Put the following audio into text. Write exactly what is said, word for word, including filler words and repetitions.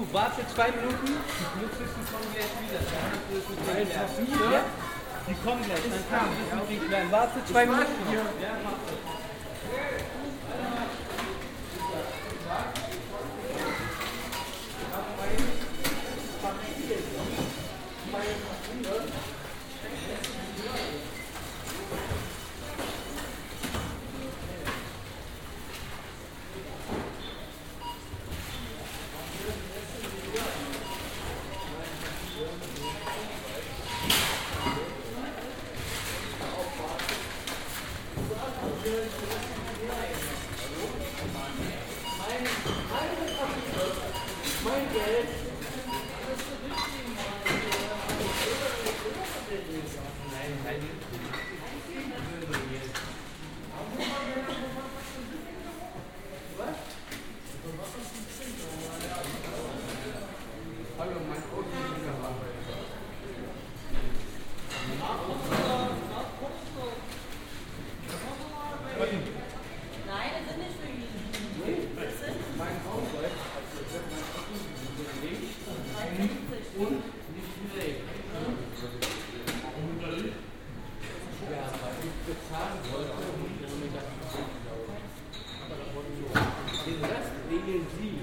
warte zwei Minuten, die Polizisten kommen gleich wieder. Dann kannst du das mit denen klären. Ja? Die kommen gleich, dann kannst du das mit denen klären. Warte zwei Minuten. Ja, mach das. Den Rest regeln Sie.